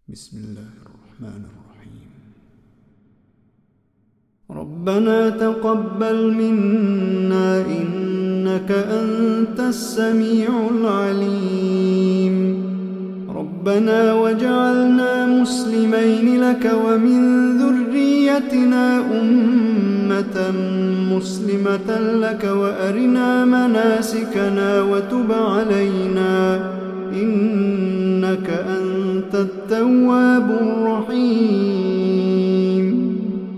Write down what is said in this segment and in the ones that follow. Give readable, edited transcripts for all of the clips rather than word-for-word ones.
بسم الله الرحمن الرحيم. ربنا تقبل منا إنك أنت السميع العليم. ربنا واجعلنا مسلمين لك ومن ذريتنا أمة مسلمة لك وأرنا مناسكنا وتب علينا إنك أنت التواب الرحيم.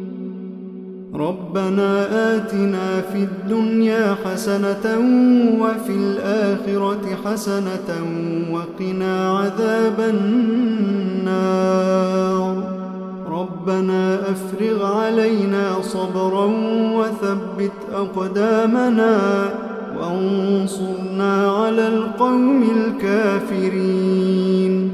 ربنا آتنا في الدنيا حسنة وفي الآخرة حسنة وقنا عذاب النار. ربنا أفرغ علينا صبرا وثبت أقدامنا وانصرنا على القوم الكافرين.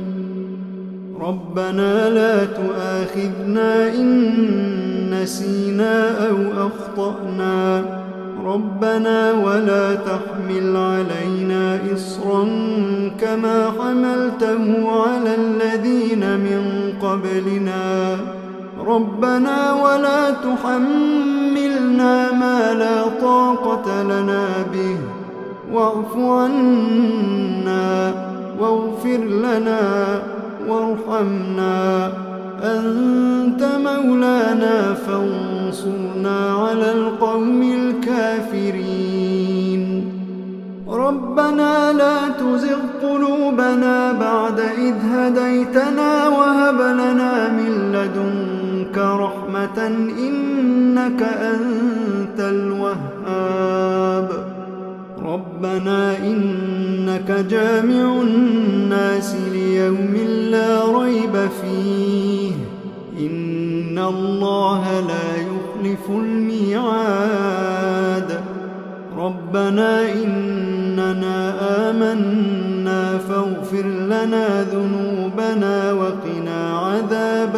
ربنا لا تؤاخذنا إن نسينا أو أخطأنا. ربنا ولا تحمل علينا إصرا كما حملته على الذين من قبلنا. ربنا ولا تحملنا ما لا طاقة لنا به واعف عنا واغفر لنا وارحمنا أنت مولانا فانصرنا على القوم الكافرين. ربنا لا تزغ قلوبنا بعد إذ هديتنا وهب لنا من لدنك رحمة إنك أنت الوهاب. ربنا إنك جامع الناس ليوم لا ريب فيه إن الله لا يخلف الميعاد. ربنا إننا آمنا فاغفر لنا ذنوبنا وقنا عذاب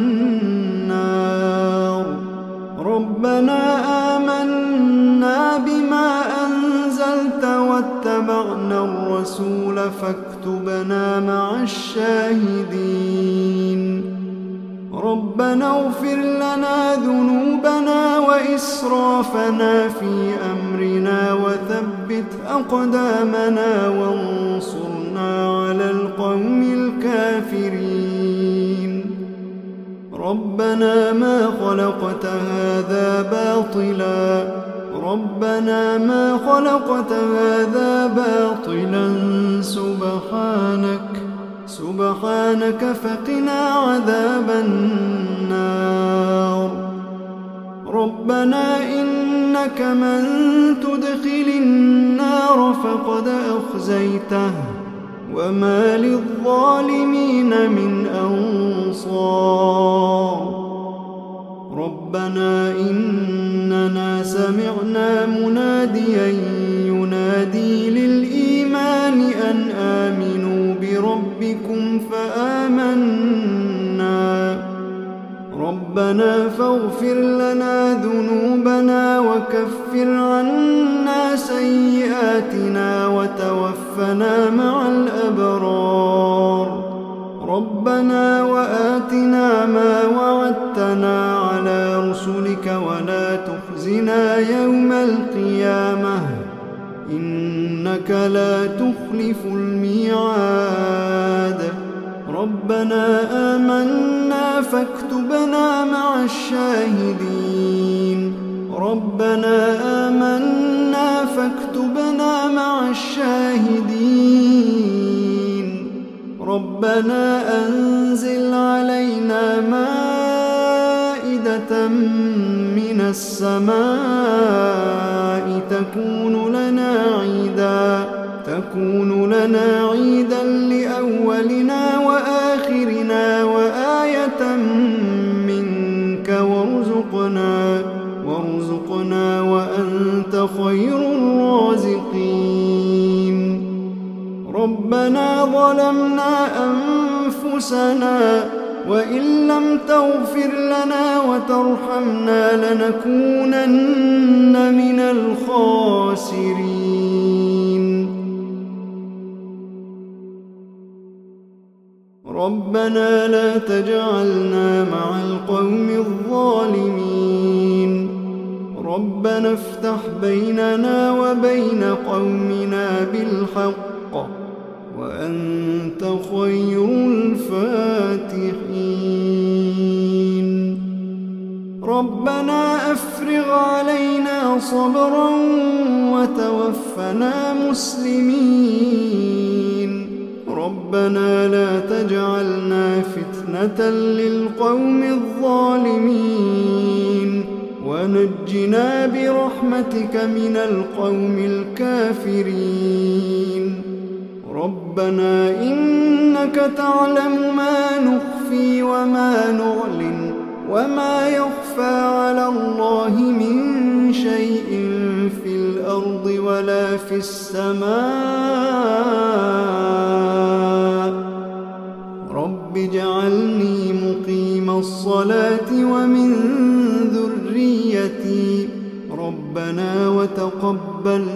النار. ربنا آمنا بما أنزلت واتبعنا الرسول فاكتبنا مع الشاهدين. ربنا اغفر لنا ذنوبنا وإسرافنا في أمرنا وثبت أقدامنا وانصرنا على القوم الكافرين. ربنا ما خلقت هذا باطلا. ربنا ما خلقت هذا باطلا سبحانك فقنا عذاب النار. ربنا إنك من تدخل النار فقد أخزيته وما للظالمين من أنصار. ربنا إننا سمعنا مناديا ينادي للإيمان أن آمنوا بربكم فآمنا. ربنا فاغفر لنا ذنوبنا وكفر عنا سيئاتنا وتوفنا مع الأبرار. ربنا وآتنا ما وعدتنا على رسلك ولا تخزنا يوم القيامة إنك لا تخلف الميعاد. ربنا آمنا فاكتبنا مع الشاهدين. ربنا آمنا فاكتبنا مع الشاهدين. ربنا أنزل علينا مائدة من السماء تكون لنا عيدا لأولنا وآخرنا وآية منك وارزقنا وأنت خير الرازقين. ربنا ظلمنا أنفسنا وإن لم تغفر لنا وترحمنا لنكونن من الخاسرين. ربنا لا تجعلنا مع القوم الظالمين ربنا افتح بيننا وبين قومنا بالحق وأنت خير الفاتحين ربنا أفرغ علينا صبرا وتوفنا مسلمين ربنا لا تجعلنا فتنة للقوم الظالمين ونجنا برحمتك من القوم الكافرين ربنا إنك تعلم ما نخفي وما نعلن وما يخفى على الله من شيء في الأرض ولا في السماء رب اجعلني مقيم الصلاة ومن ذريتي ربنا وتقبل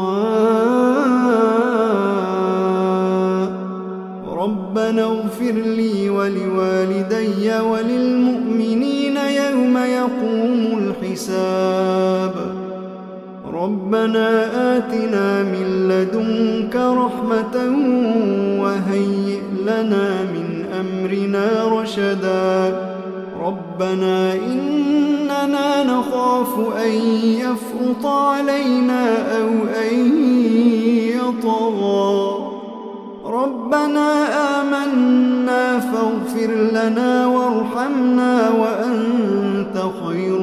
دعاء ربنا اغفر لي ولوالدي وللمؤمنين يوم يقوم الحساب ربنا آتنا من لدنك رحمة وهيئ لنا من أمرنا رشدا ربنا إننا نخاف أن يفرط علينا أو أن يطغى ربنا آمنا فاغفر لنا وارحمنا وأنت خير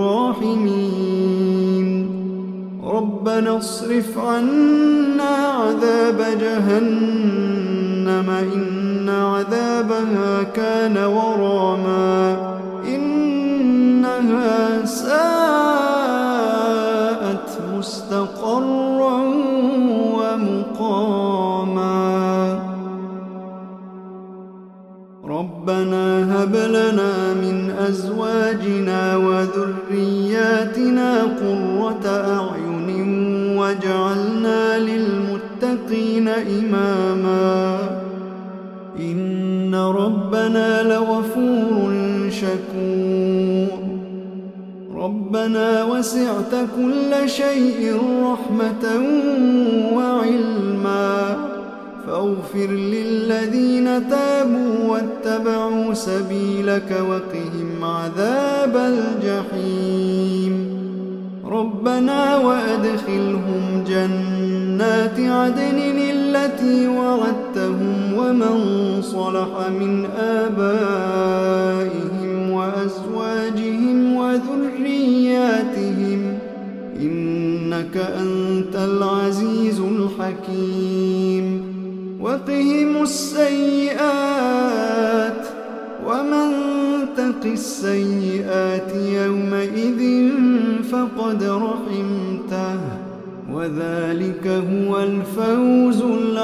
الراحمين ربنا اصرف عنا عذاب جهنم إن عذابها كان غراما إنها ساءت مستقرا ومقاما ربنا هب لنا من أزواجنا وذرياتنا قرة أعين واجعلنا للمتقين إماما إن ربنا لغفور شكور ربنا وسعت كل شيء رحمة وعلما فاغفر للذين تابوا واتبعوا سبيلك وقهم عذاب الجحيم ربنا وأدخلهم جنات عدن التي وعدتهم ومن صلح من آبائهم وأزواجهم وذرياتهم إنك أنت العزيز الحكيم وقهم السيئات ومن تق السيئات يومئذ فقد رحمته وذلك هو الفوز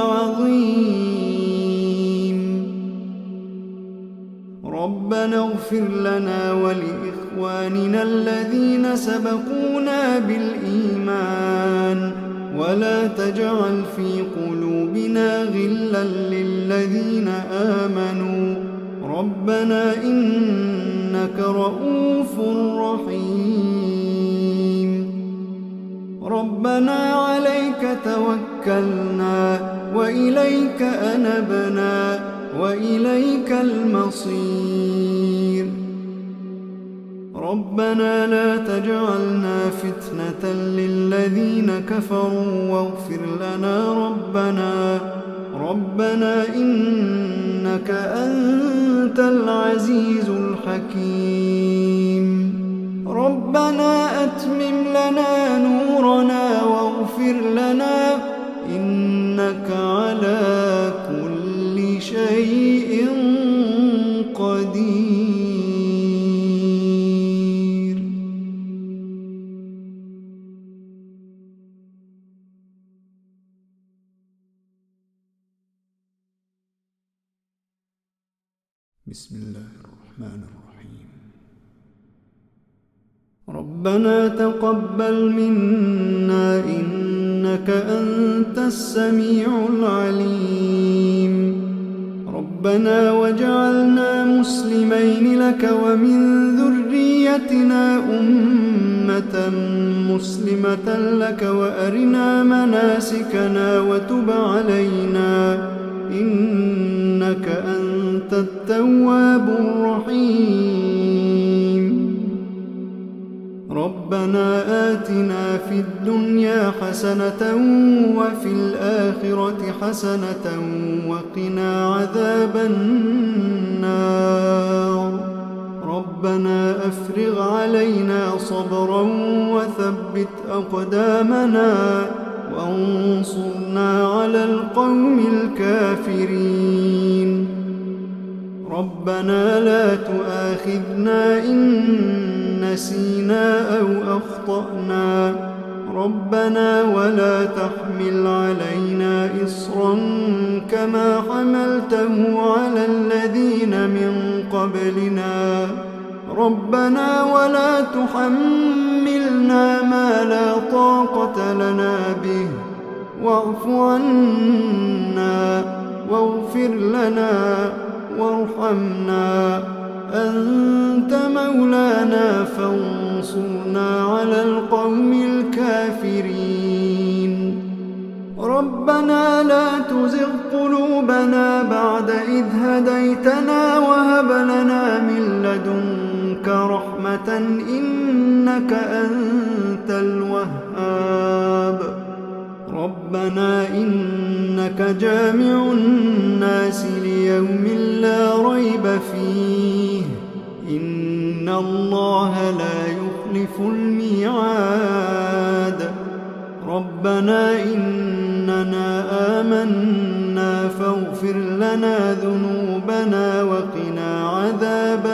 العظيم ربنا اغفر لنا ولإخواننا الذين سبقونا بالإيمان ولا تجعل في قلوبنا غلا للذين آمنوا ربنا إنك رؤوف رحيم ربنا عليك توكلنا وإليك أنبنا وإليك المصير ربنا لا تجعلنا فتنة للذين كفروا واغفر لنا ربنا إنك أنت العزيز الحكيم ربنا أتمم لنا نورنا واغفر لنا إنك على كل شيء قدير بسم الله الرحمن الرحيم ربنا تقبل منا إنك أنت السميع العليم ربنا واجعلنا مسلمين لك ومن ذريتنا أمة مسلمة لك وأرنا مناسكنا وتب علينا إنك أنت التواب الرحيم. ربنا آتنا في الدنيا حسنة وفي الآخرة حسنة وقنا عذاب النار. ربنا أفرغ علينا صبرا وثبت أقدامنا وانصرنا على القوم الكافرين. ربنا لا تؤاخذنا إن نسينا أو أخطأنا. ربنا ولا تحمل علينا إصرا كما حملته على الذين من قبلنا. ربنا ولا تحملنا ما لا طاقة لنا به واعف عنا واغفر لنا وارحمنا أنت مولانا فانصرنا على القوم الكافرين. ربنا لا تزغ قلوبنا بعد إذ هديتنا وهب لنا من لدنك رحمة إنك أنت الوهاب. ربنا إنك جامع الناس ليوم لا ريب فيه إن الله لا يخلف الميعاد. ربنا إننا آمنا فاغفر لنا ذنوبنا وقنا عذاب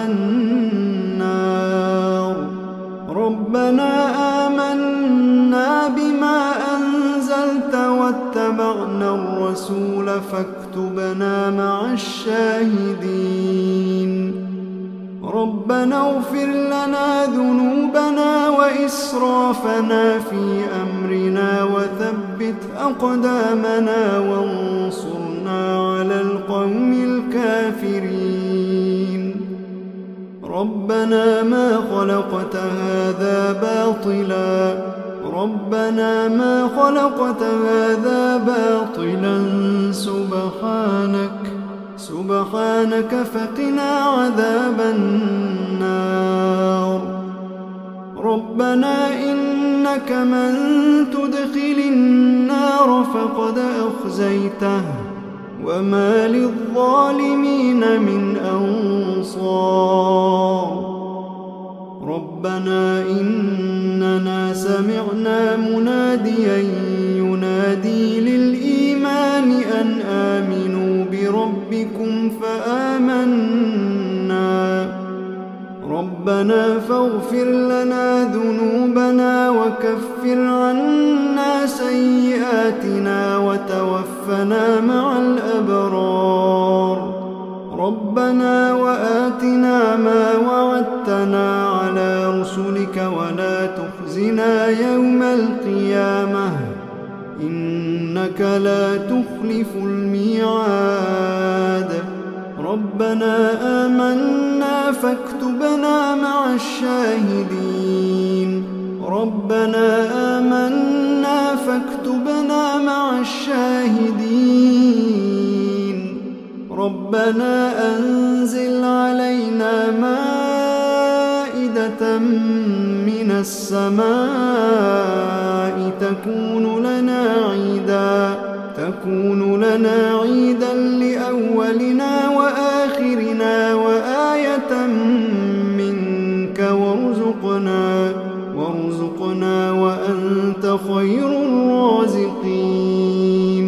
النار. ربنا آمنا بما أنزلت واتبعنا الرسول فاكتبنا مع الشاهدين. ربنا اغفر لنا ذنوبنا وإسرافنا في أمرنا وثبت أقدامنا وانصرنا على القوم الكافرين. ربنا ما خلقت هذا باطلا. ربنا ما خلقت هذا باطلا سبحانك فقنا عذاب النار. ربنا إنك من تدخل النار فقد أخزيته وما للظالمين من أنصار. ربنا إننا سمعنا مناديا ينادي للإيمان أن آمنوا بربكم فآمنا. ربنا فاغفر لنا ذنوبنا وكفر عنا سيئاتنا وتوفنا مع الأبرار. ربنا وآتنا ما وعدتنا على رسلك ولا تخزنا يوم القيامة إنك لا تخلف الميعاد. ربنا آمنا فاكتبنا مع الشاهدين. ربنا آمنا فاكتبنا مع الشاهدين. ربنا أنزل علينا مائدة من السماء تكون لنا عيدا لأولنا وآخرنا وآية منك وارزقنا وأنت خير الرازقين.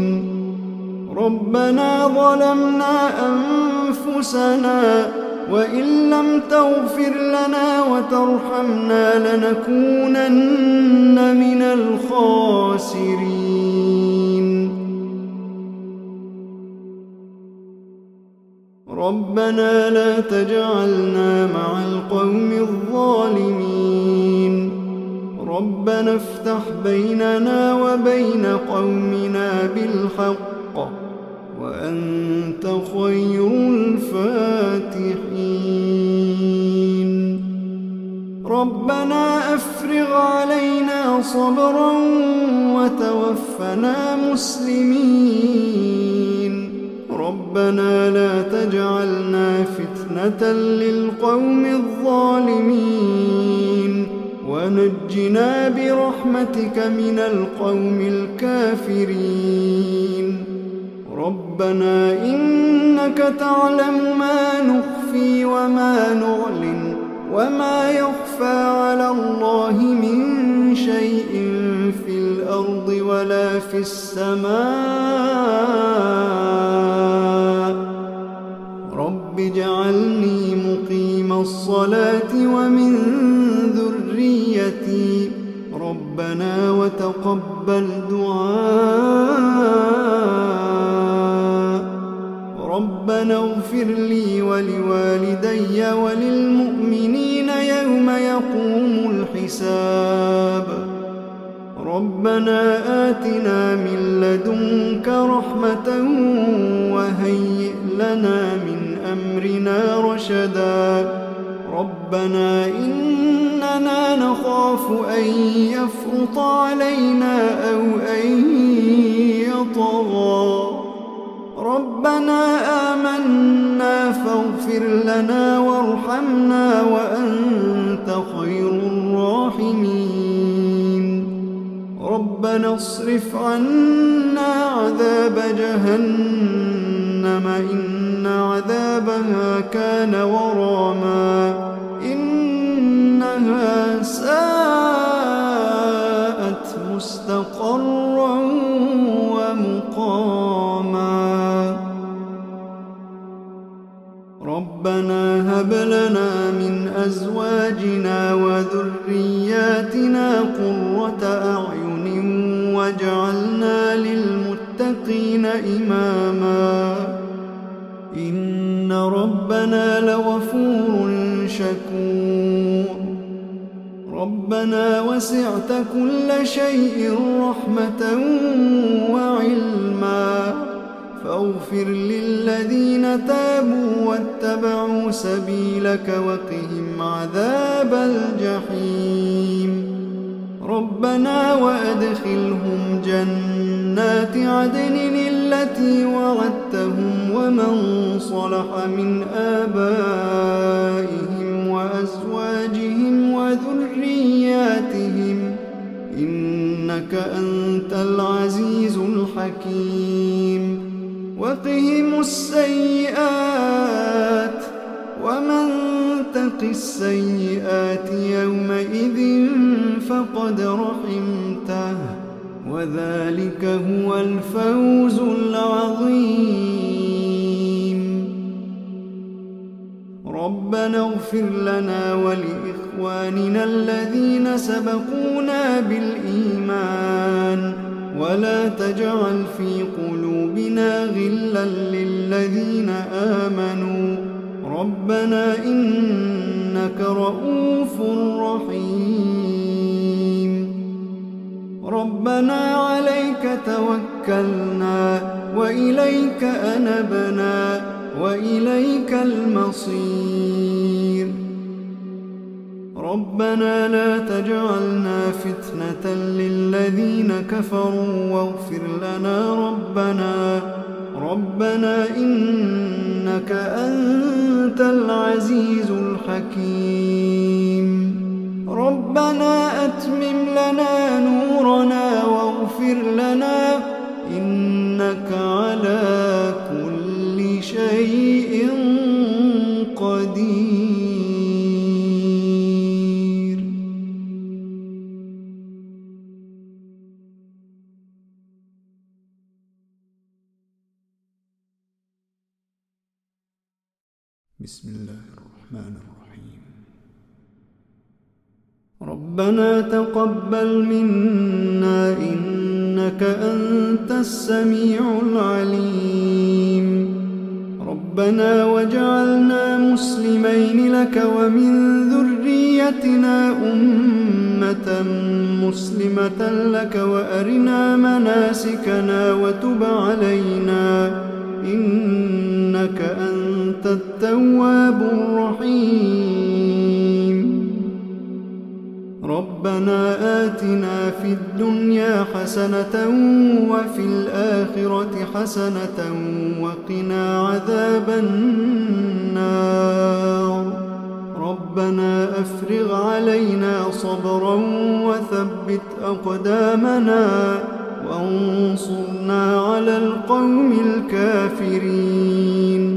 ربنا ظلمنا أنفسنا وإن لم تغفر لنا وترحمنا لنكونن من الخاسرين. ربنا لا تجعلنا مع القوم الظالمين. ربنا افتح بيننا وبين قومنا بالحق وأنت خير الفاتحين. ربنا أفرغ علينا صبرا وتوفنا مسلمين. ربنا لا تجعلنا فتنة للقوم الظالمين، ونجنا برحمتك من القوم الكافرين. ربنا إنك تعلم ما نخفي وما نعلن، وما يخفى على الله من شيء في الأرض ولا في السماء. رب اجعلني مقيم الصلاة ومن ذريتي، ربنا وتقبل دعاء. ربنا اغفر لي ولوالدي وللمؤمنين يوم يقوم الحساب. ربنا آتنا من لدنك رحمة وهيئ لنا من أمرنا رشدا. ربنا إننا نخاف أن يفرط علينا أو أن يطغى. ربنا آمنا فاغفر لنا وارحمنا وأنت خير الراحمين. ربنا اصرف عنا عذاب جهنم إن عذابها كان غراما، إنها ساءت مستقرا ومقاما. ربنا هب لنا من أزواجنا وذرياتنا قرة أعين واجعلنا للمتقين إماما. إن ربنا لغفور شكور. ربنا وسعت كل شيء رحمة وعلما، فاغفر للذين تابوا واتبعوا سبيلك وقهم عذاب الجحيم. ربنا وأدخلهم جنات عدن التي وعدتهم ومن صلح من آبائهم وأزواجهم وذرياتهم، إنك أنت العزيز الحكيم. وقهم السيئات، ومن تق السيئات يومئذ فقد رحمته، وذلك هو الفوز العظيم. ربنا اغفر لنا ولإخواننا الذين سبقونا بالإيمان، ولا تجعل في قلوبنا غلا للذين آمنوا، ربنا إنك رؤوف رحيم. ربنا عليك توكلنا وإليك أنبنا وإليك المصير. ربنا لا تجعلنا فتنة للذين كفروا واغفر لنا ربنا إنك أنت العزيز الحكيم. ربنا أتمم لنا نورنا واغفر لنا إنك على كل شيء قدير. بسم الله الرحمن الرحيم. ربنا تقبل منا إنك أنت السميع العليم. ربنا واجعلنا مسلمين لك ومن ذريتنا أمة مسلمة لك وأرنا مناسكنا وتب علينا إنك أنت التواب الرحيم. ربنا آتنا في الدنيا حسنة وفي الآخرة حسنة وقنا عذاب النار. ربنا أفرغ علينا صبرا وثبت أقدامنا وانصرنا على القوم الكافرين.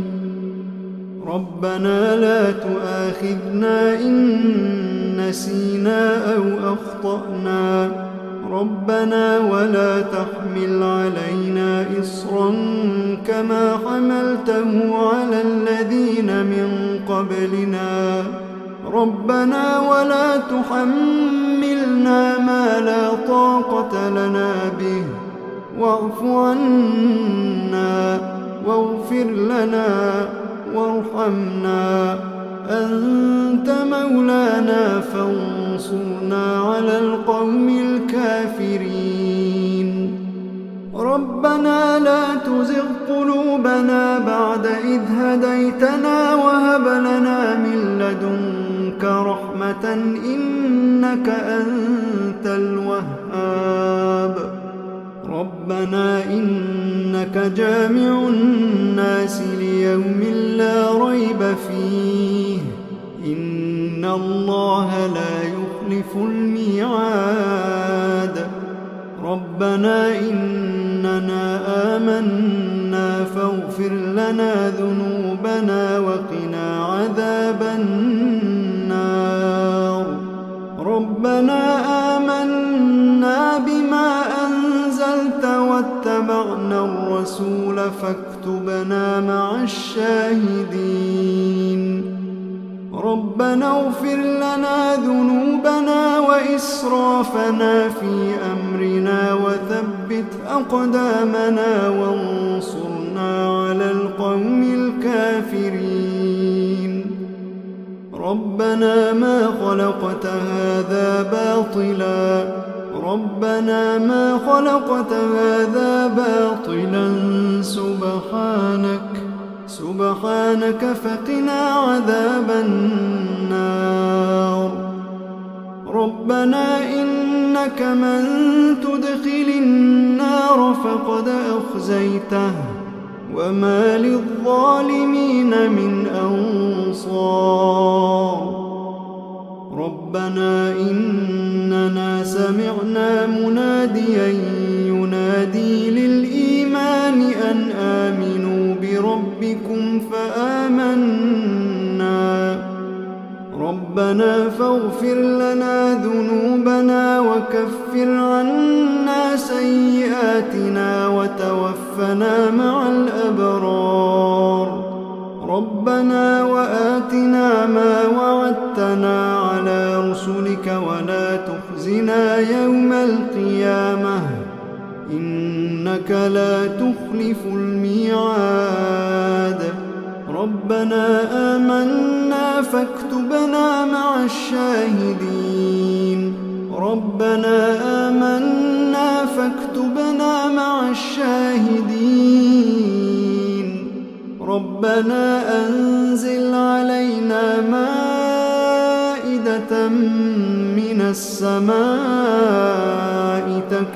ربنا لا تؤاخذنا إن نسينا أو أخطأنا. ربنا ولا تحمل علينا إصرا كما حملته على الذين من قبلنا. ربنا ولا تحملنا ما لا طاقة لنا به واعف عنا واغفر لنا وارحمنا أنت مولانا فانصرنا على القوم الكافرين. ربنا لا تزغ قلوبنا بعد إذ هديتنا وهب لنا من لدنك رحمة إنك أنت الوهاب. ربنا إنك جامع الناس ليوم لا ريب فيه إن الله لا يخلف الميعاد. ربنا إننا آمنا فاغفر لنا ذنوبنا وقنا عذاب النار. ربنا آمنا بما أنزلت واتبعنا الرسول فاكتبنا مع الشاهدين. ربنا اغفر لنا ذنوبنا وإسرافنا في أمرنا وثبت أقدامنا وانصرنا على القوم الكافرين. ربنا ما خلقت هذا باطلا. ربنا ما خلقت هذا باطلا سبحانك فقنا عذاب النار. ربنا إنك من تدخل النار فقد أخزيته وما للظالمين من أنصار. ربنا إننا سمعنا مناديا ينادي للإيمان أن آمنوا بربكم فآمنا. ربنا فاغفر لنا ذنوبنا وكفر عنا سيئاتنا وتوفنا مع الأبرار. ربنا وآتنا ما وعدتنا على رسلك ولا تخزنا يوم القيامة إنك لا تخلف الميعاد. ربنا آمنا فاكتبنا مع الشاهدين. ربنا آمنا فاكتبنا مع الشاهدين. ربنا أنزل علينا مائدة من السماء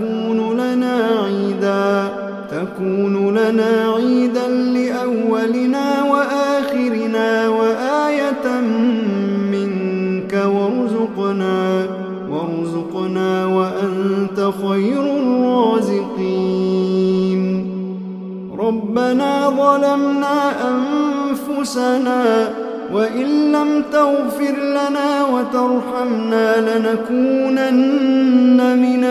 تكون لنا عيدا لأولنا وآخرنا وآية منك وارزقنا وأنت خير الرازقين. ربنا ظلمنا أنفسنا وإن لم تغفر لنا وترحمنا لنكونن من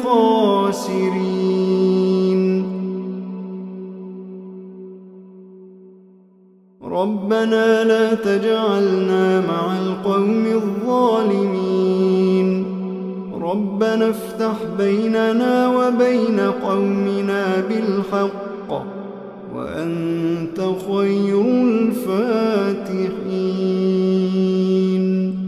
الخاسرين. ربنا لا تجعلنا مع القوم الظالمين. ربنا افتح بيننا وبين قومنا بالحق وأنت خير الفاتحين.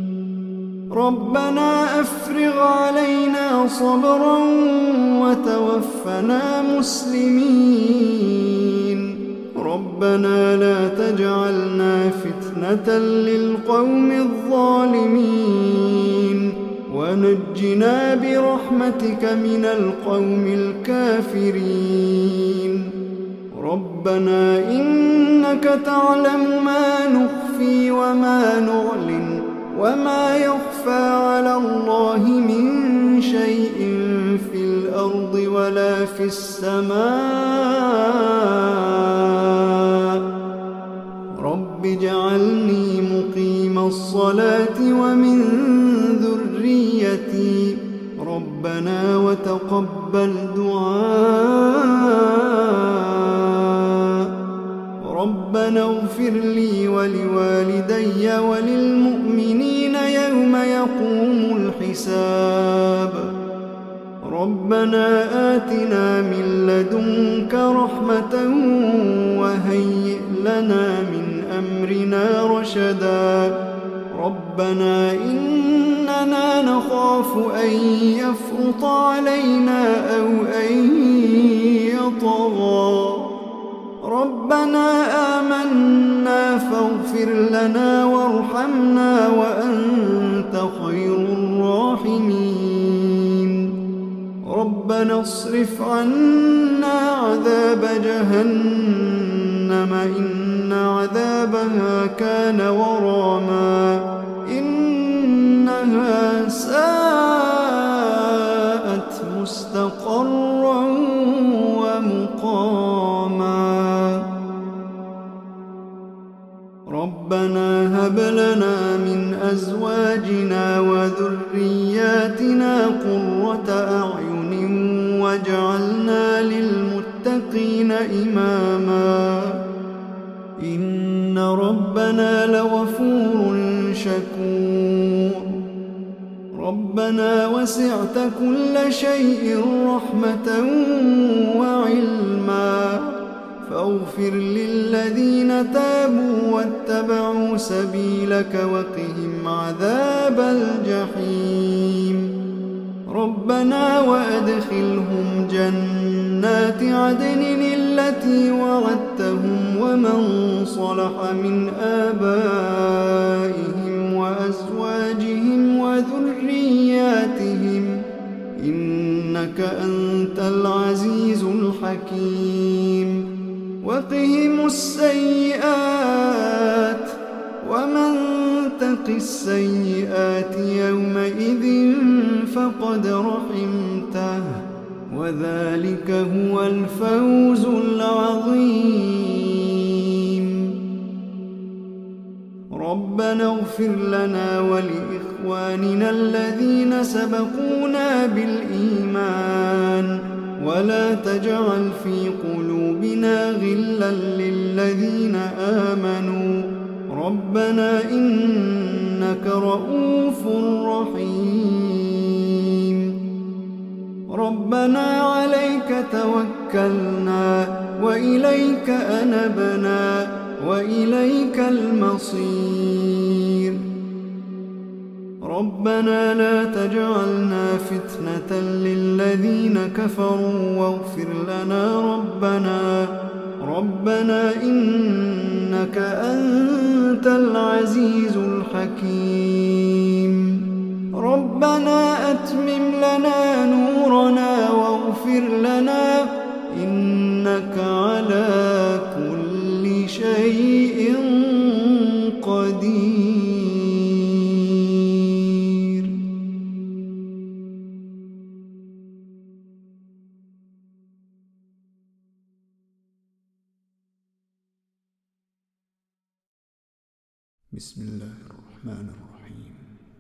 ربنا أفرغ علينا صبرا وتوفنا مسلمين. ربنا لا تجعلنا فتنة للقوم الظالمين ونجنا برحمتك من القوم الكافرين. ربنا إنك تعلم ما نخفي وما نعلن وما يخفى على الله من شيء في الأرض ولا في السماء. رب اجعلني مقيم الصلاة ومن ذريتي ربنا وتقبل دعاء. ربنا اغفر لي ولوالدي وللمؤمنين يوم يقوم الحساب. ربنا آتنا من لدنك رحمة وهيئ لنا من أمرنا رشدا. ربنا إننا نخاف أن يفرط علينا أو أن يطغى. ربنا آمنا فاغفر لنا وارحمنا وأنت خير الراحمين. ربنا اصرف عنا عذاب جهنم إن عذابها كان غراما إنها ساءت مستقرا ومقاما. ربنا هب لنا من أزواجنا وذرياتنا قرة أعين واجعلنا للمتقين إماما. إن ربنا لغفور شكور. ربنا وسعت كل شيء رحمة وعلما فاغفر للذين تابوا واتبعوا سبيلك وقهم عذاب الجحيم. ربنا وأدخلهم جنات عدن التي وعدتهم ومن صلح من آبائهم وأزواجهم وذرياتهم إنك أنت العزيز الحكيم. وقهم السيئات ومن تق السيئات يومئذ فقد رحمته وذلك هو الفوز العظيم. ربنا اغفر لنا ولإخواننا الذين سبقونا بالإيمان ولا تجعل في قلوبنا غلا للذين آمنوا ربنا إنك رؤوف رحيم. ربنا عليك توكلنا وإليك أنبنا وإليك المصير. ربنا لا تجعلنا فتنة للذين كفروا واغفر لنا ربنا إنك أنت العزيز الحكيم. ربنا أتمم لنا نورنا واغفر لنا إنك على كل شيء قدير. بسم الله الرحمن الرحيم.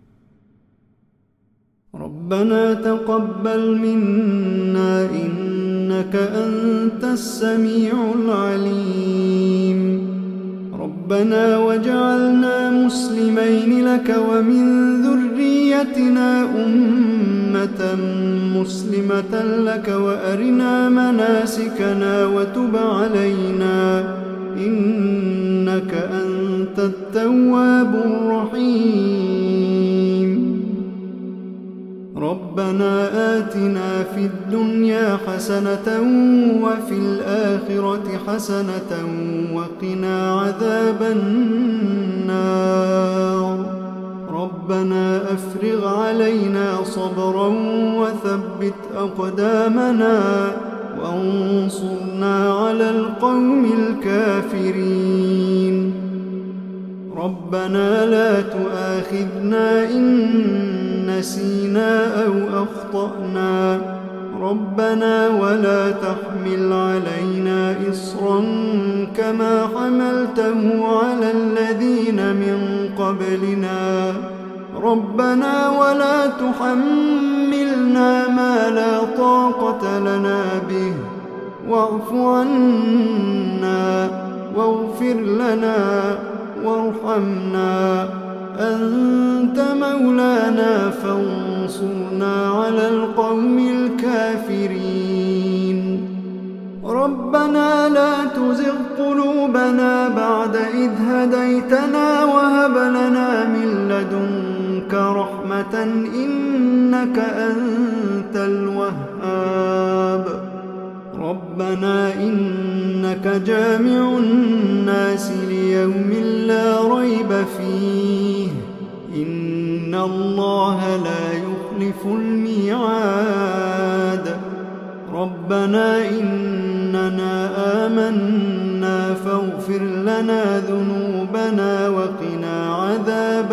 ربنا تقبل منا إنك أنت السميع العليم. ربنا واجعلنا مسلمين لك ومن ذريتنا أمة مسلمة لك وأرنا مناسكنا وتب علينا إنك أنت التواب الرحيم. ربنا آتنا في الدنيا حسنة وفي الآخرة حسنة وقنا عذاب النار. ربنا أفرغ علينا صبرا وثبت أقدامنا وانصرنا على القوم الكافرين. ربنا لا تؤاخذنا إن نسينا أو أخطأنا. ربنا ولا تحمل علينا إصرا كما حملته على الذين من قبلنا. ربنا ولا تحملنا ما لا طاقة لنا به واعف عنا واغفر لنا وارحمنا أنت مولانا فانصرنا على القوم الكافرين. ربنا لا تزغ قلوبنا بعد إذ هديتنا وهب لنا من لدنك رحمة إنك أنت الوهاب. ربنا إنك جامع الناس ليوم لا ريب فيه إن الله لا يخلف الميعاد. ربنا إننا آمنا فاغفر لنا ذنوبنا وقنا عذاب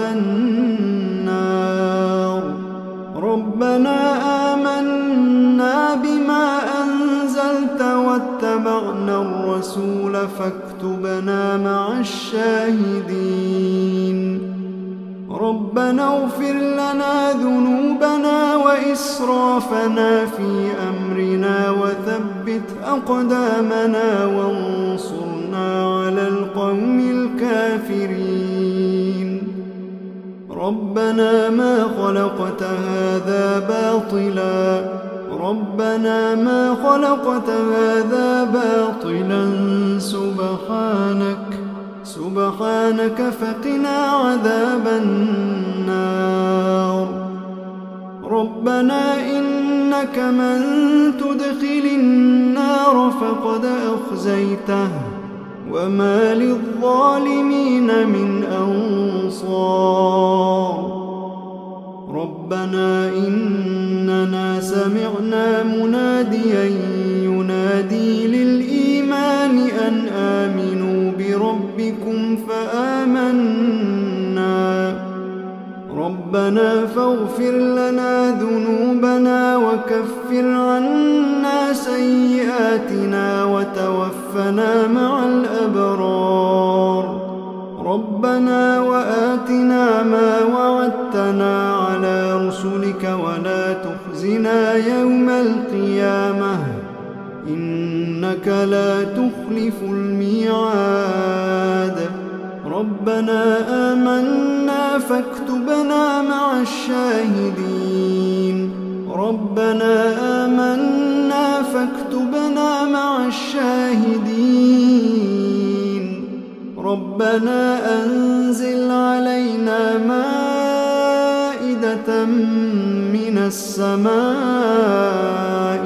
النار. ربنا آمنا بما أنزلت واتبعنا الرسول فاكتبنا مع الشاهدين. ربنا اغفر لنا ذنوبنا وإسرافنا في أمرنا وثبت أقدامنا وانصرنا على القوم الكافرين. ربنا ما خلقت هذا باطلا. ربنا ما خلقت هذا باطلا سبحانك فقنا عذاب النار. ربنا إنك من تدخل النار فقد أخزيته وما للظالمين من أنصار. ربنا إننا سمعنا مناديا ينادي للإيمان أن آمنوا بربكم فآمنا. ربنا فاغفر لنا ذنوبنا وكفر عنا سيئاتنا وتوفنا مع الأبرار. ربنا وآتنا ما وعدتنا على رسلك ولا تخزنا يوم القيامة إنك لا تخلف الميعاد. ربنا آمنا فاكتبنا مع الشاهدين. ربنا آمنا فاكتبنا مع الشاهدين. ربنا أنزل علينا مائدة من السماء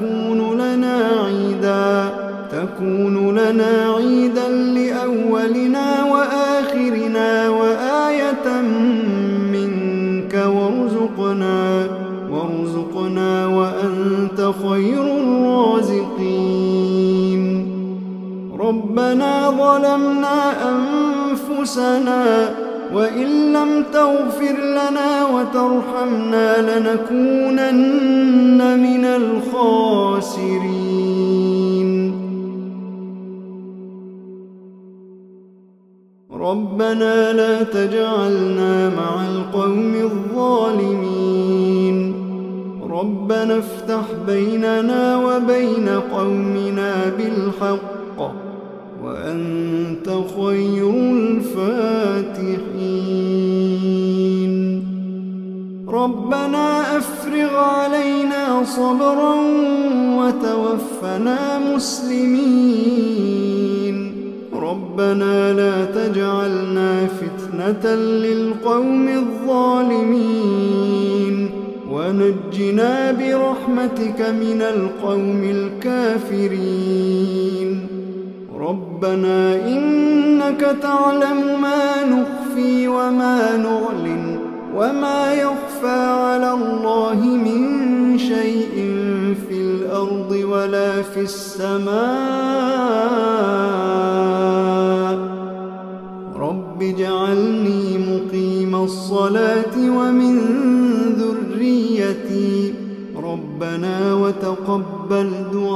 تكون لنا عيدا لأولنا وآخرنا وآية منك وارزقنا وأنت خير الرازقين. ربنا ظلمنا أنفسنا وإن لم تغفر لنا وترحمنا لنكونن من الخاسرين. ربنا لا تجعلنا مع القوم الظالمين. ربنا افتح بيننا وبين قومنا بالحق وأنت خير الفاتحين. ربنا أفرغ علينا صبرا وتوفنا مسلمين. ربنا لا تجعلنا فتنة للقوم الظالمين ونجنا برحمتك من القوم الكافرين. ربنا إنك تعلم ما نخفي وما نعلن وما يخفى على الله من شيء في الأرض ولا في السماء. رب اجعلني مقيم الصلاة ومن ذريتي ربنا وتقبل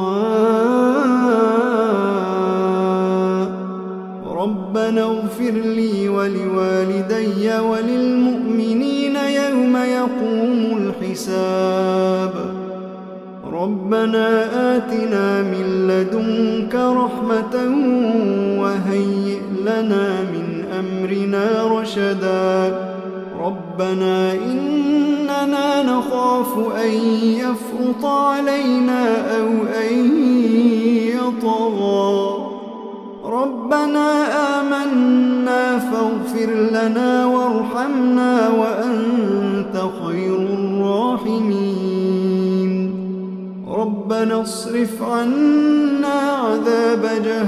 دعاء. ربنا اغفر لي ولوالدي وللمؤمنين يوم يقوم الحساب. ربنا آتنا من لدنك رحمة وهيئ لنا من أمرنا رشدا. ربنا إننا نخاف أن يفرط علينا أو أن يطغى. ربنا آمنا فاغفر لنا وارحمنا وأنت خير الراحمين. ربنا اصرف عنا عذاب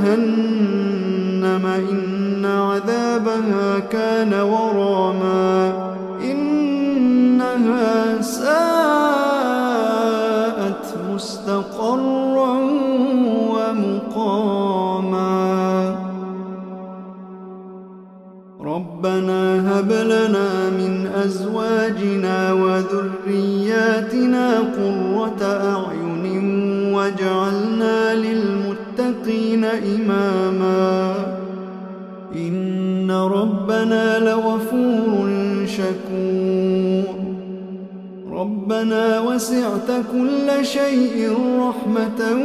جهنم إن عذابها كان غراما إنها ساءت مستقرا ومقاما. ربنا هب لنا من أزواجنا وذرياتنا قرة أعين واجعلنا للمتقين إماما. إن ربنا لغفور شكور. ربنا وسعت كل شيء رحمة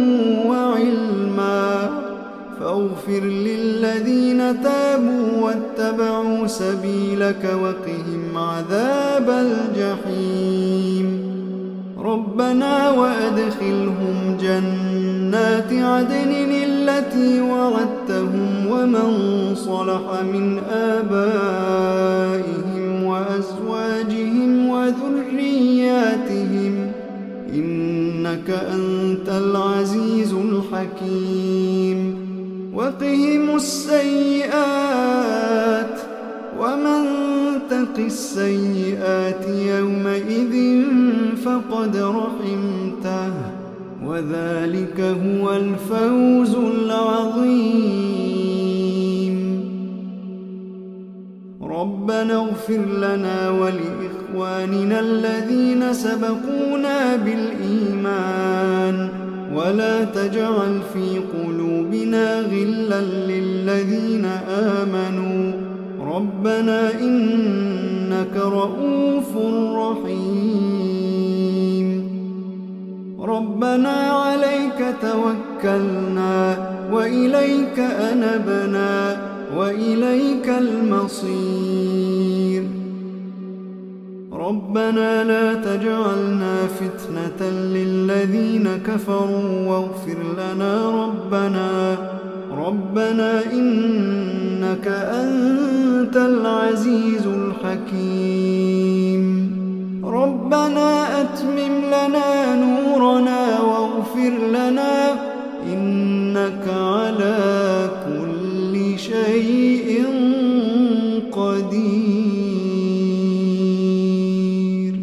وعلما فاغفر للذين تابوا واتبعوا سبيلك وقهم عذاب الجحيم. ربنا وأدخلهم جنات عدن التي وعدتهم ومن صلح من آبائهم وأزواجهم وذرياتهم إنك أنت العزيز الحكيم. وقهم السيئات ومن تق السيئات يومئذ فقد رحمته وذلك هو الفوز العظيم. ربنا اغفر لنا ولإخواننا الذين سبقونا بالإيمان ولا تجعل في قلوبنا غلا للذين آمنوا ربنا إنك رؤوف رحيم. ربنا عليك توكلنا وإليك أنبنا وإليك المصير. ربنا لا تجعلنا فتنة للذين كفروا واغفر لنا ربنا إنك أنت العزيز الحكيم. ربنا أتمم لنا نورنا واغفر لنا إنك على كل شيء قدير.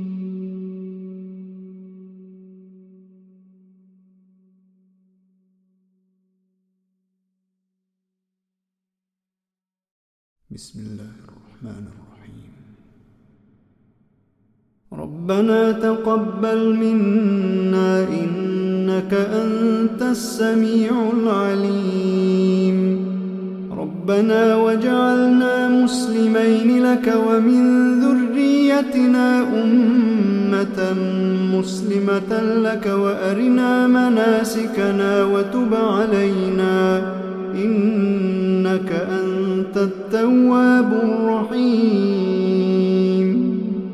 بسم الله الرحمن الرحيم. ربنا تقبل منا إنك أنت السميع العليم. ربنا واجعلنا مسلمين لك ومن ذريتنا أمة مسلمة لك وأرنا مناسكنا وتب علينا إنك أنت التواب الرحيم.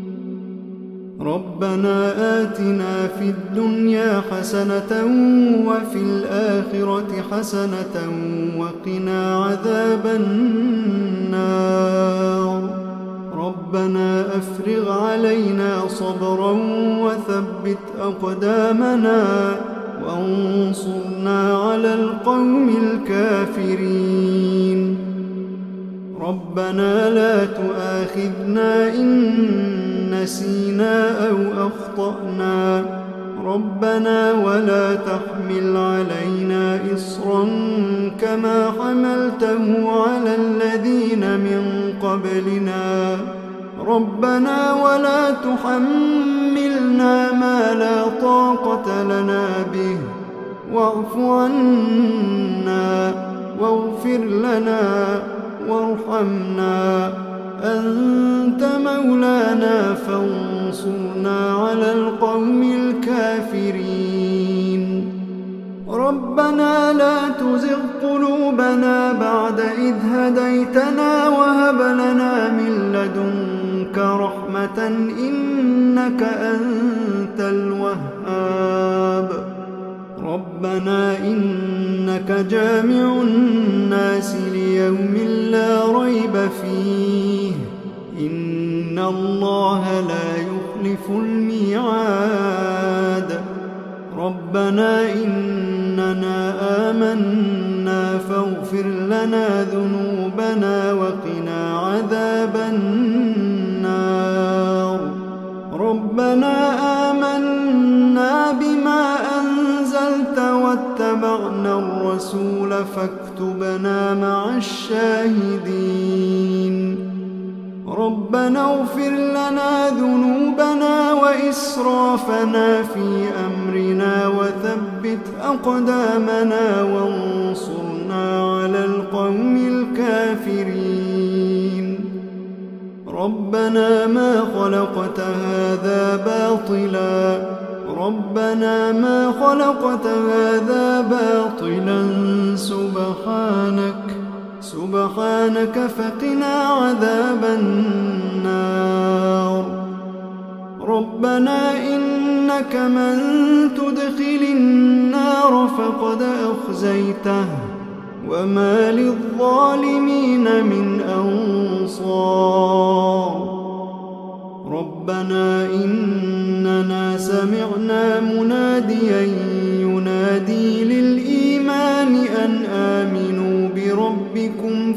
ربنا آتنا في الدنيا حسنة وفي الآخرة حسنة وقنا عذاب النار. ربنا أفرغ علينا صبرا وثبت أقدامنا وانصرنا على القوم الكافرين. ربنا لا تؤاخذنا إن نسينا أو أخطأنا. ربنا ولا تحمل علينا إصرا كما حملته على الذين من قبلنا. ربنا ولا تحملنا ما لا طاقة لنا به واعف عنا واغفر لنا وارحمنا أنت مولانا فانصرنا على القوم الكافرين. ربنا لا تزغ قلوبنا بعد إذ هديتنا وهب لنا من لدنك رحمة إنك أنت الوهاب. ربنا إنك جامع الناس ليوم لا ريب فيه إن الله لا يخلف الميعاد. ربنا إننا آمنا فاغفر لنا ذنوبنا وقنا عذاب النار. ربنا آمنا بما أنزلت واتبعنا الرسول فاكتبنا مع الشاهدين. ربنا اغفر لنا ذنوبنا وإسرافنا في أمرنا وثبت أقدامنا وانصرنا على القوم الكافرين. ربنا ما خلقت هذا باطلا. ربنا ما خلقت هذا باطلا سبحانك فقنا عذاب النار. ربنا إنك من تدخل النار فقد أخزيته وما للظالمين من أنصار. ربنا إننا سمعنا مناديا ينادي للإيمان أن آمنوا بربكم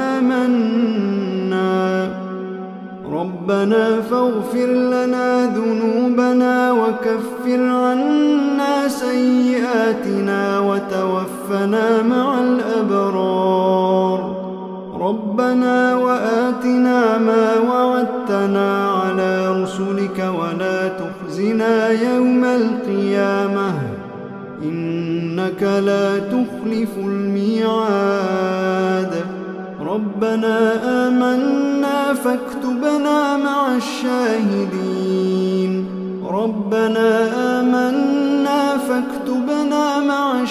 فآمنا. ربنا فاغفر لنا ذنوبنا وكفر عنا سيئاتنا وتوفنا مع الأبرار. ربنا وآتنا ما وعدتنا على رسلك ولا تخزنا يوم القيامة إنك لا تخلف الميعاد. ربنا آمنا فاكتبنا مع الشاهدين. ربنا آمنا فاكتبنا مع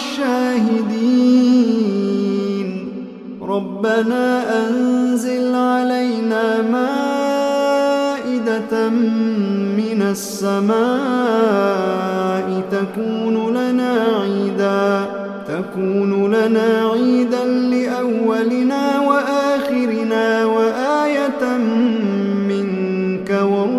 الشاهدين. ربنا أنزل علينا مائدة من السماء تكون لنا عيدا لأولنا وآخرنا وآية منك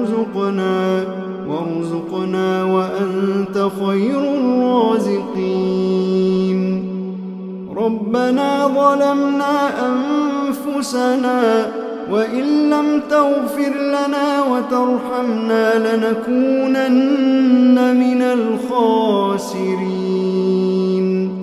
وارزقنا وأنت خير الرازقين. ربنا ظلمنا أنفسنا وإن لم تغفر لنا وترحمنا لنكونن من الخاسرين.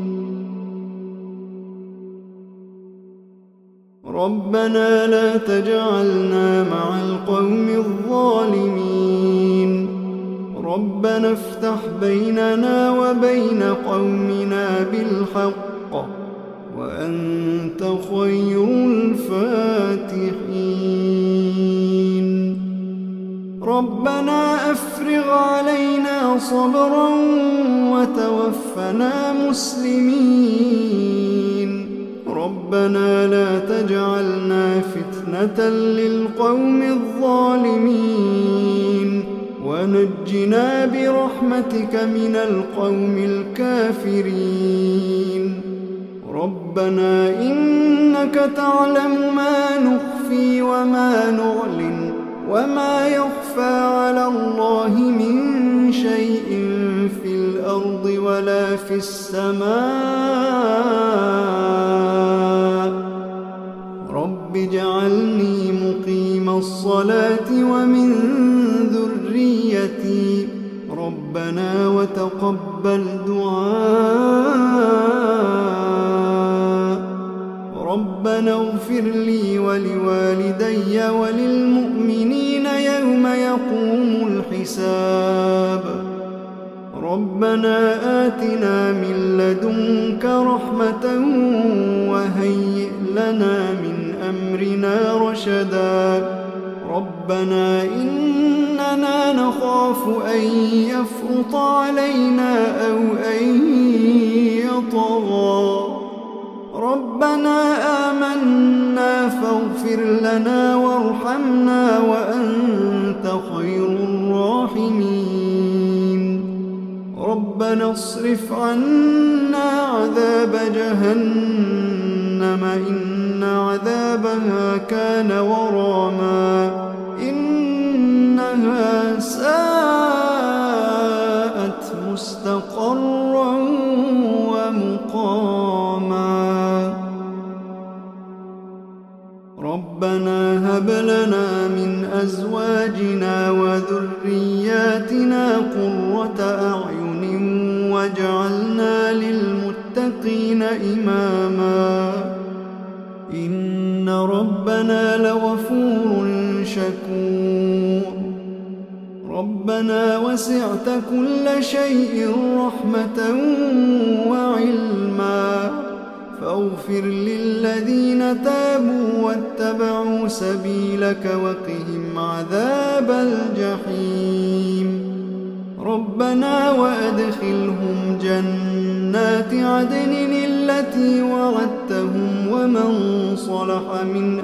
ربنا لا تجعلنا مع القوم الظالمين. ربنا افتح بيننا وبين قومنا بالحق وأنت خير الفاتحين. ربنا أفرغ علينا صبرا وتوفنا مسلمين. ربنا لا تجعلنا فتنة للقوم الظالمين ونجنا برحمتك من القوم الكافرين. ربنا إنك تعلم ما نخفي وما نعلن وما يخفى على الله من شيء في الأرض ولا في السماء رب اجعلني مقيم الصلاة ومن ذريتي ربنا وتقبل دعاء ربنا اغفر لي ولوالدي وللمؤمنين يوم يقوم الحساب ربنا آتنا من لدنك رحمة وهيئ لنا من أمرنا رشدا ربنا إننا نخاف أن يفرط علينا أو أن يطغى ربنا آمنا فاغفر لنا وارحمنا وأنت خير الراحمين ربنا اصرف عنا عذاب جهنم إن عذابها كان غراما إنها ساءت مستقرا ومقاما ربنا هب لنا من أزواجنا وذرياتنا قرة أعين واجعلنا للمتقين إماما إن ربنا لغفور شكور ربنا وسعت كل شيء رحمة وعلما فاغفر للذين تابوا واتبعوا سبيلك وقهم عذاب الجحيم ربنا وأدخلهم جنات عدن التي وعدتهم ومن صلح من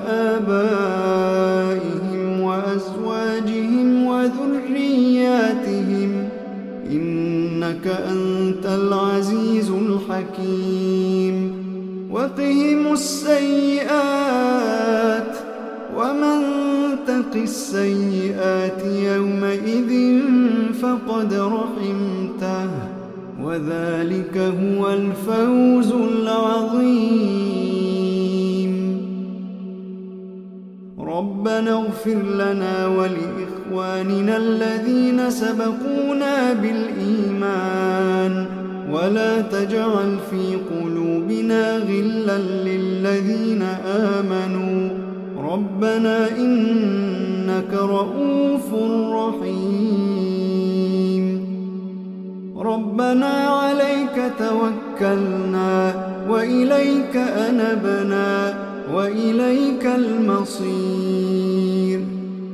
آبائهم وأزواجهم وذرياتهم إنك أنت العزيز الحكيم وقهم السيئات ومن تق السيئات يومئذ فقد رحمته وذلك هو الفوز العظيم ربنا اغفر لنا ولإخواننا الذين سبقونا بالإيمان ولا تجعل في قلوبنا غلا للذين آمنوا ربنا إنك رؤوف رحيم ربنا عليك توكلنا وإليك أنبنا وإليك المصير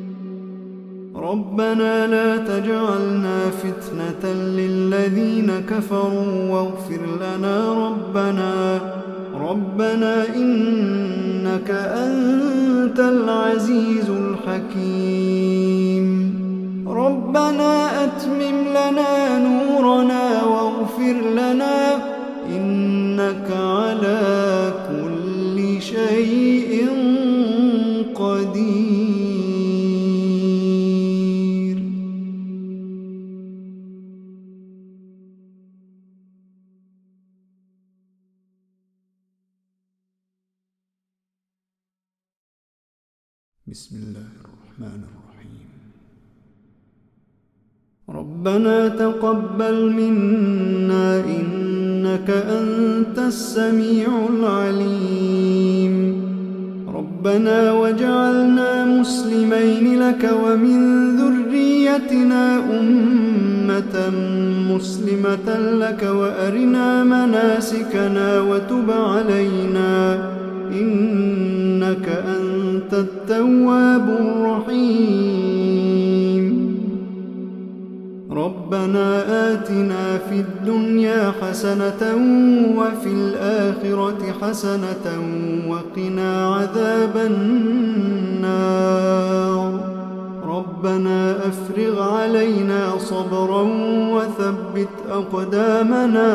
ربنا لا تجعلنا فتنة للذين كفروا واغفر لنا ربنا إنك أنت العزيز الحكيم ربنا أتمم لنا نورنا واغفر لنا إنك على كل شيء قدير بسم الله الرحمن الرحيم ربنا تقبل منا إنك أنت السميع العليم ربنا واجعلنا مسلمين لك ومن ذريتنا أمة مسلمة لك وأرنا مناسكنا وتب علينا إنك أنت التواب الرحيم ربنا آتنا في الدنيا حسنة وفي الآخرة حسنة وقنا عذاب النار ربنا أفرغ علينا صبرا وثبت أقدامنا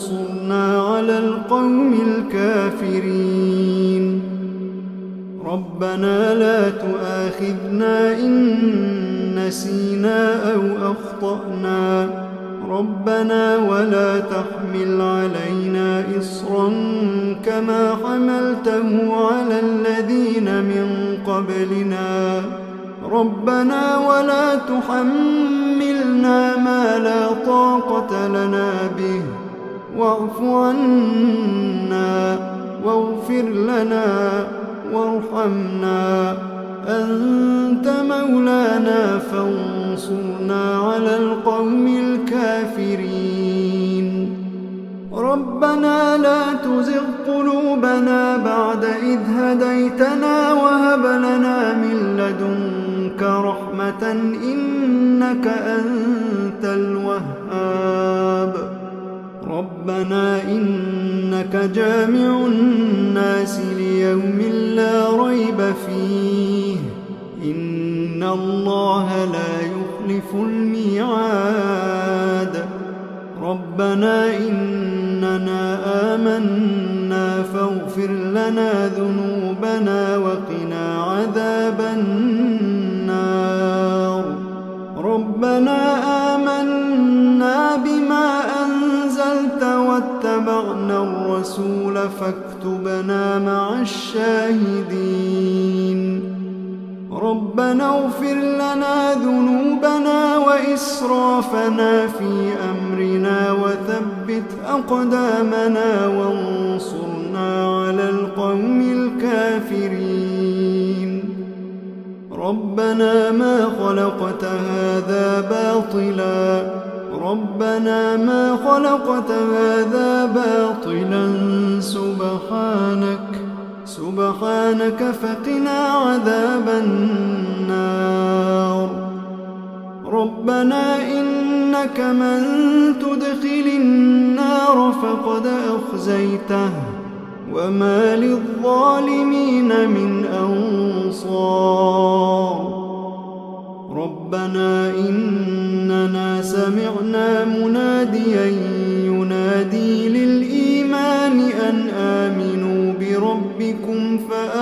وانصرنا على القوم الكافرين ربنا لا تؤاخذنا إن نسينا أو أخطأنا ربنا ولا تحمل علينا إصرا كما حملته على الذين من قبلنا ربنا ولا تحملنا ما لا طاقة لنا به واعف عنا واغفر لنا وارحمنا أنت مولانا فانصرنا على القوم الكافرين ربنا لا تزغ قلوبنا بعد إذ هديتنا وهب لنا من لدنك رحمة إنك أنت الوهاب ربنا إنك جامع الناس ليوم لا ريب فيه إن الله لا يخلف الميعاد ربنا إننا آمنا فاغفر لنا ذنوبنا وقنا عذاب النار ربنا آمنا بما أنزلت واتبعنا الرسول فاكتبنا مع الشاهدين ربنا اغفر لنا ذنوبنا وإسرافنا في أمرنا وثبت أقدامنا وانصرنا على القوم الكافرين ربنا ما خلقت هذا باطلا ربنا ما خلقت هذا باطلا سبحانك فقنا عذاب النار ربنا إنك من تدخل النار فقد أخزيته وما للظالمين من أنصار ربنا إننا سمعنا مناديا ينادي للإيمان أن آمنوا بربكم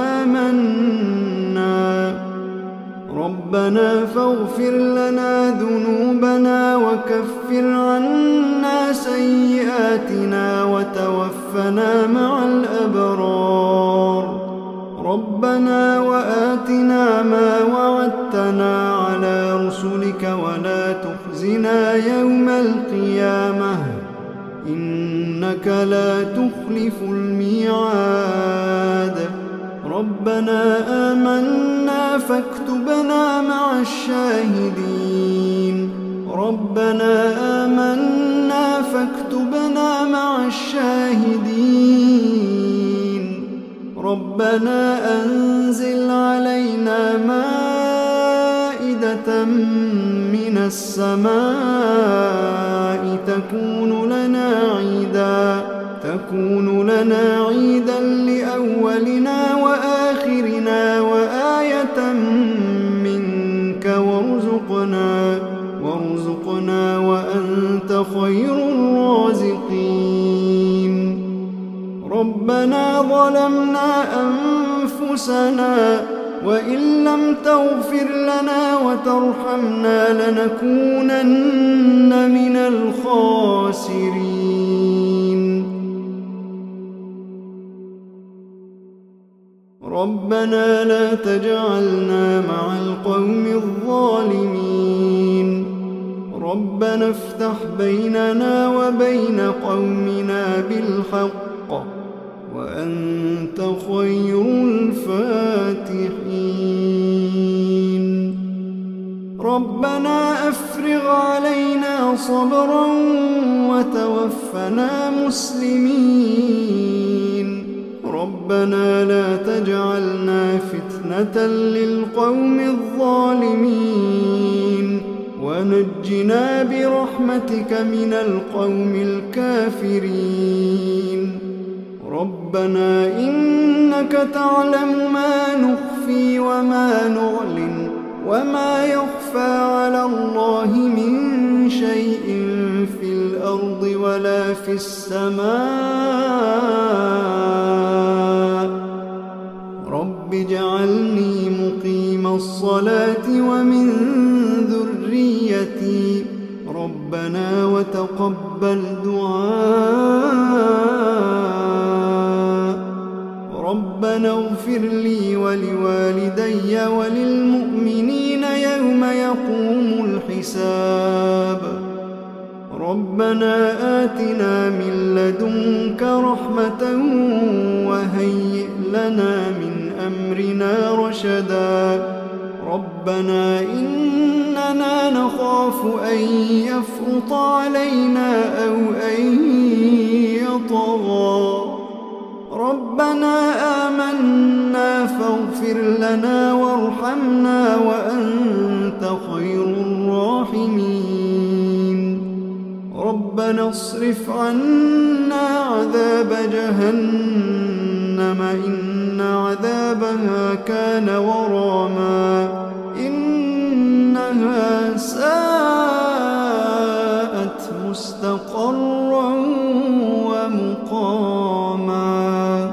فآمنا ربنا فاغفر لنا ذنوبنا وكفر عنا سيئاتنا وتوفنا مع الأبرار ربنا وآتنا ما وعدتنا على رسلك ولا تخزنا يوم القيامة إنك لا تخلف الميعاد ربنا آمنا فاكتبنا مع الشاهدين ربنا آمنا فاكتبنا مع الشاهدين ربنا أنزل علينا مائدة من السماء تكون لنا عيدا لأولنا وآخرنا وآية منك وارزقنا وأنت خير الرازقين ربنا ظلمنا أنفسنا وإن لم تغفر لنا وترحمنا لنكونن من الخاسرين ربنا لا تجعلنا مع القوم الظالمين ربنا افتح بيننا وبين قومنا بالحق وأنت خير الفاتحين ربنا أفرغ علينا صبرا وتوفنا مسلمين ربنا لا تجعلنا فتنة للقوم الظالمين ونجنا برحمتك من القوم الكافرين ربنا إنك تعلم ما نخفي وما نعلن وما يخفى على الله من شيء في الأرض ولا في السماء رب اجعلني مقيم الصلاة ومن ذريتي ربنا وتقبل دعاء ربنا اغفر لي ولوالدي وللمؤمنين يوم يقوم الحساب ربنا آتنا من لدنك رحمة وهيئ لنا من أمرنا رشدا ربنا إننا نخاف أن يفرط علينا أو أن يطغى ربنا آمنا فاغفر لنا وارحمنا وأنت خير الراحمين ربنا اصرف عنا عذاب جهنم إن عذابها كان غراما إنها ساءت مستقرا ومقاما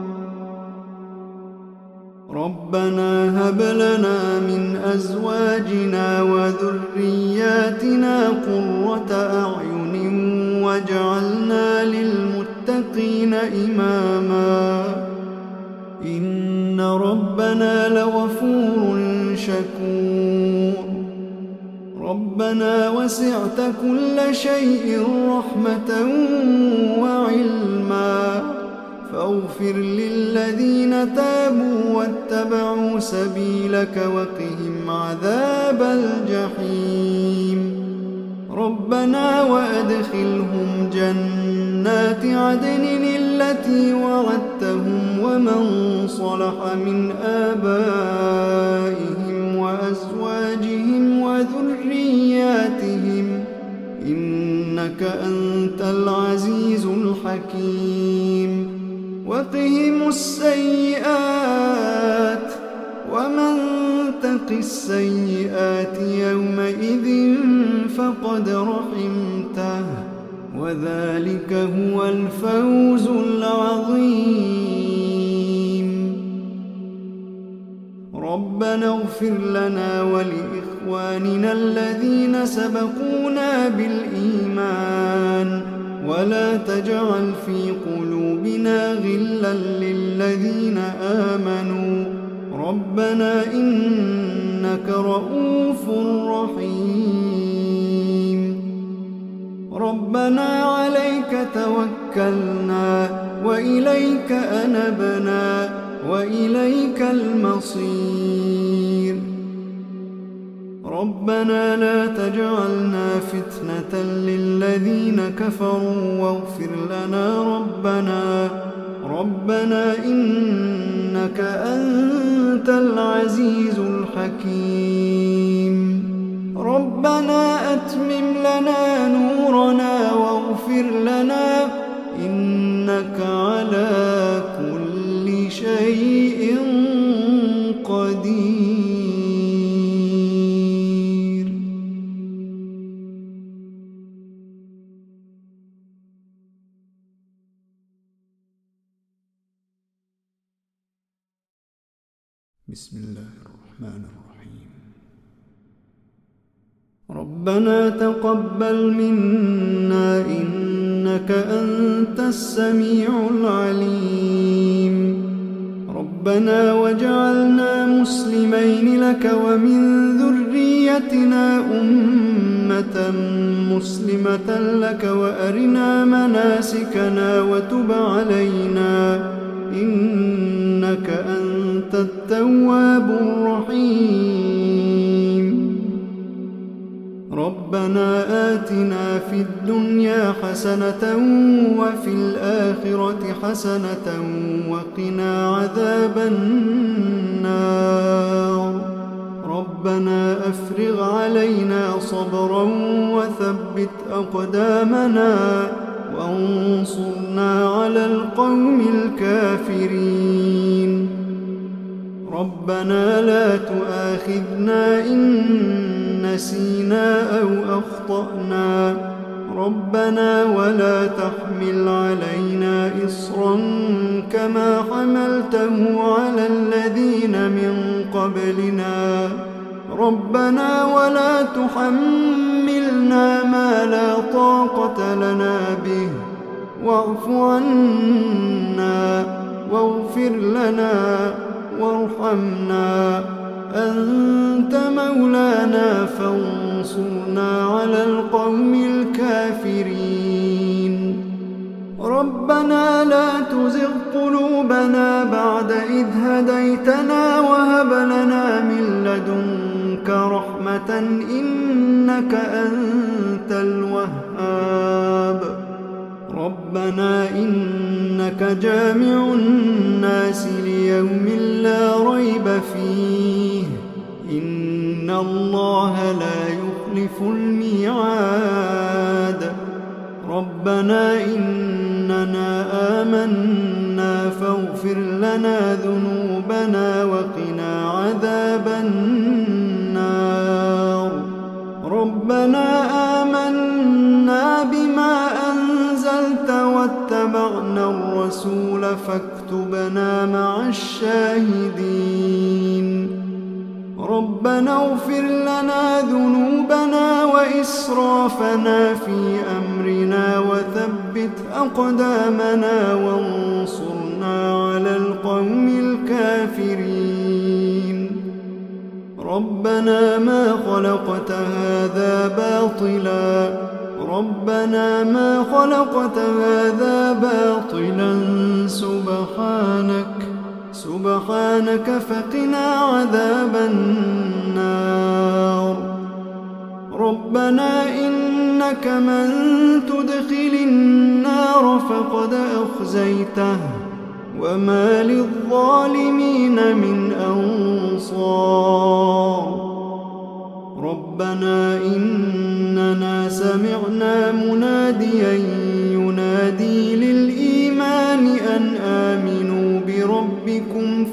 ربنا هب لنا من أزواجنا وذرياتنا قرة أعين واجعلنا للمتقين إماما إن ربنا لغفور شكور ربنا وسعت كل شيء رحمة وعلما فاغفر للذين تابوا واتبعوا سبيلك وقهم عذاب الجحيم ربنا وأدخلهم جنات عدن التي وعدتهم ومن صلح من آبائهم وأزواجهم وذرياتهم إنك أنت العزيز الحكيم وقهم السيئات ومن تق السيئات يومئذ فقد رحمته وذلك هو الفوز العظيم ربنا اغفر لنا ولإخواننا الذين سبقونا بالإيمان ولا تجعل في قلوبنا غلا للذين آمنوا ربنا إنك رؤوف رحيم ربنا عليك توكلنا وإليك أنبنا وإليك المصير ربنا لا تجعلنا فتنة للذين كفروا واغفر لنا ربنا إنك أنت العزيز الحكيم ربنا أتمم لنا نورنا واغفر لنا إنك على كل شيء قدير بسم الله الرحمن الرحيم ربنا تقبل منا إنك أنت السميع العليم ربنا وجعلنا مسلمين لك ومن ذريتنا أمة مسلمة لك وأرنا مناسكنا وتب علينا إنك أنت التواب الرحيم ربنا آتنا في الدنيا حسنة وفي الآخرة حسنة وقنا عذاب النار ربنا أفرغ علينا صبرا وثبت أقدامنا وانصرنا على القوم الكافرين ربنا لا تؤاخذنا إن نسينا أو أخطأنا ربنا ولا تحمل علينا إصرا كما حملته على الذين من قبلنا ربنا ولا تحملنا ما لا طاقة لنا به واعف عنا واغفر لنا وارحمنا أنت مولانا فانصرنا على القوم الكافرين ربنا لا تزغ قلوبنا بعد إذ هديتنا وهب لنا من لدنك رحمة إنك أنت الوهاب ربنا إنك جامع الناس ليوم لا ريب فيه إن الله لا يخلف الميعاد ربنا إننا آمنا فاغفر لنا ذنوبنا وقنا عذاب النار ربنا آمنا بما أنزلت واتبعنا الرسول فاكتبنا مع الشاهدين ربنا اغفر لنا ذنوبنا وإسرافنا في أمرنا وثبت أقدامنا وانصرنا على القوم الكافرين ربنا ما خلقت هذا باطلا ربنا ما خلقت هذا باطلا سبحانك فقنا عذاب النار ربنا إنك من تدخل النار فقد أخزيته وما للظالمين من أنصار ربنا إننا سمعنا مناديا ينادي للإيمان أن آمنوا بربكم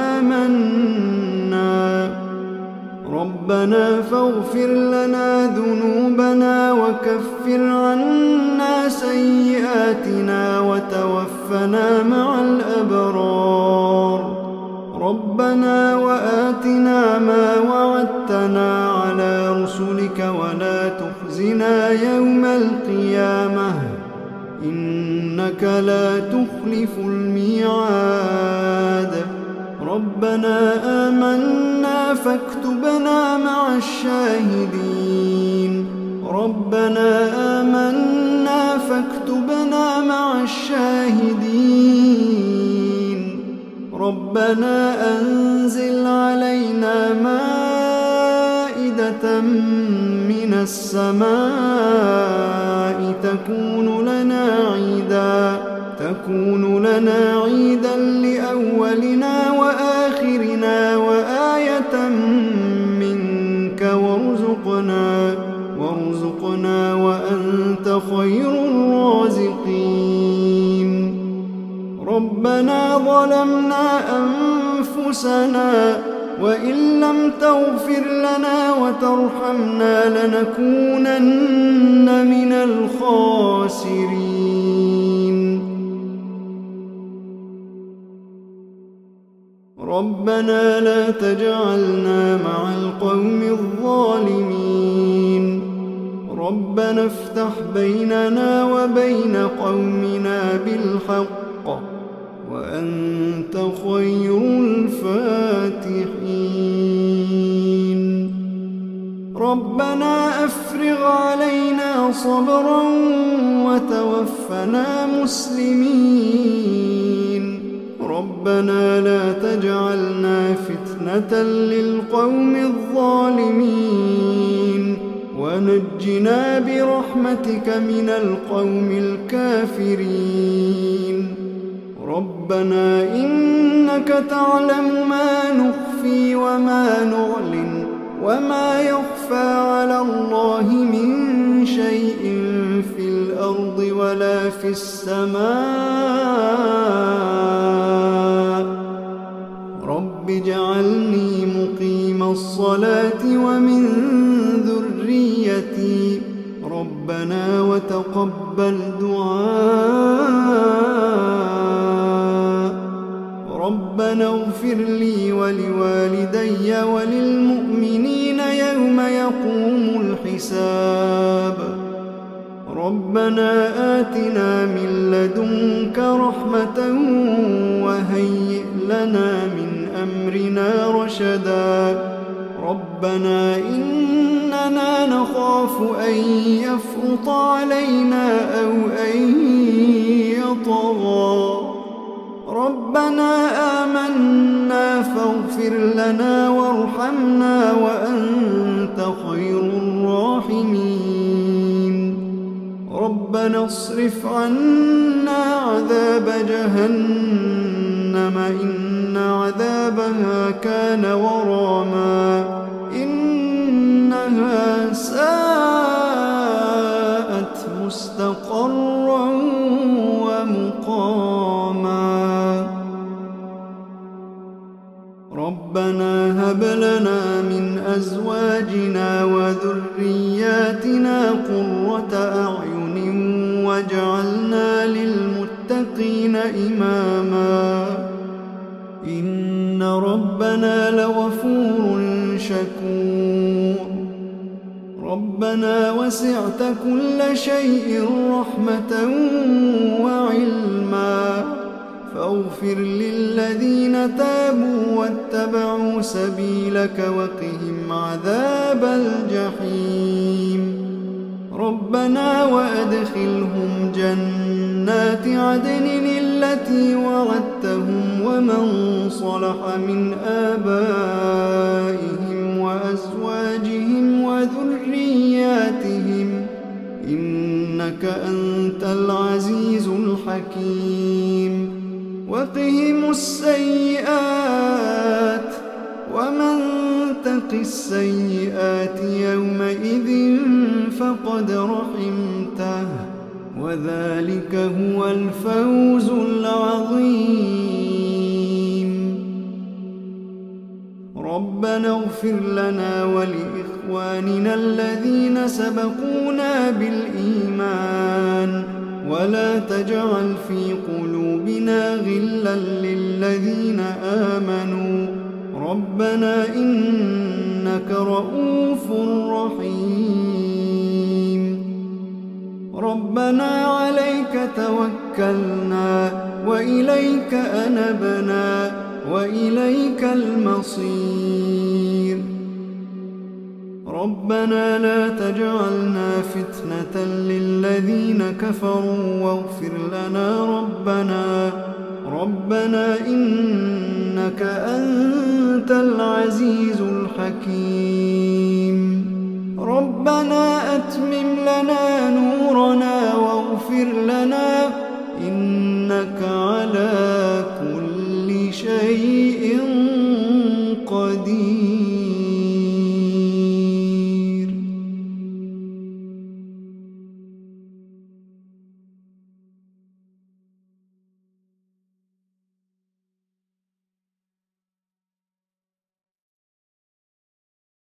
فآمنا ربنا فاغفر لنا ذنوبنا وكفر عنا سيئاتنا وتوفنا مع الأبرار ربنا وآتنا ما وعدتنا على رسلك ولا تخزنا يوم القيامة إنك لا تخلف الميعاد ربنا آمنا فاكتبنا مع الشاهدين ربنا آمنا فاكتبنا مع الشاهدين ربنا أنزل علينا مائدة من السماء تكون لنا عيدا لأولنا وآخرنا وآية منك وارزقنا وأنت خير الرازقين ربنا ظلمنا أنفسنا وإن لم تغفر لنا وترحمنا لنكونن من الخاسرين ربنا لا تجعلنا مع القوم الظالمين ربنا افتح بيننا وبين قومنا بالحق وأنت خير الفاتحين ربنا أفرغ علينا صبرا وتوفنا مسلمين ربنا لا تجعلنا فتنة للقوم الظالمين ونجنا برحمتك من القوم الكافرين ربنا إنك تعلم ما نخفي وما نعلن وما يخفى على الله من شيء في الأرض ولا في السماء رب اجعلني مقيم الصلاة ومن ذريتي رب ربنا وتقبل دعاء ربنا اغفر لي ولوالدي وللمؤمنين يوم يقوم الحساب ربنا آتنا من لدنك رحمة وهيئ لنا من أمرنا رشدا ربنا إننا نخاف أن يفرط علينا أو أن يطغى ربنا آمنا فاغفر لنا وارحمنا وأنت خير الراحمين ربنا اصرف عنا عذاب جهنم إن عذابها كان غراما إنها ساءت مستقرا ومقاما ربنا هب لنا من أزواجنا وذرياتنا قرة أعين واجعلنا للمتقين إماما إن ربنا لغفور شكور ربنا وسعت كل شيء رحمة وعلما فاغفر للذين تابوا واتبعوا سبيلك وقهم عذاب الجحيم ربنا وأدخلهم جنات عدن التي وعدتهم ومن صلح من آبائهم وأزواجهم وذرياتهم إنك أنت العزيز الحكيم وقهم السيئات ومن تق السيئات يومئذ فقد رحمته وذلك هو الفوز العظيم ربنا اغفر لنا ولإخواننا الذين سبقونا بالإيمان ولا تجعل في قلوبنا غلا للذين آمنوا ربنا إنك رؤوف رحيم ربنا عليك توكلنا وإليك أنبنا وإليك المصير ربنا لا تجعلنا فتنة للذين كفروا واغفر لنا ربنا إنك أنت العزيز الحكيم ربنا أتمم لنا نورنا واغفر لنا إنك على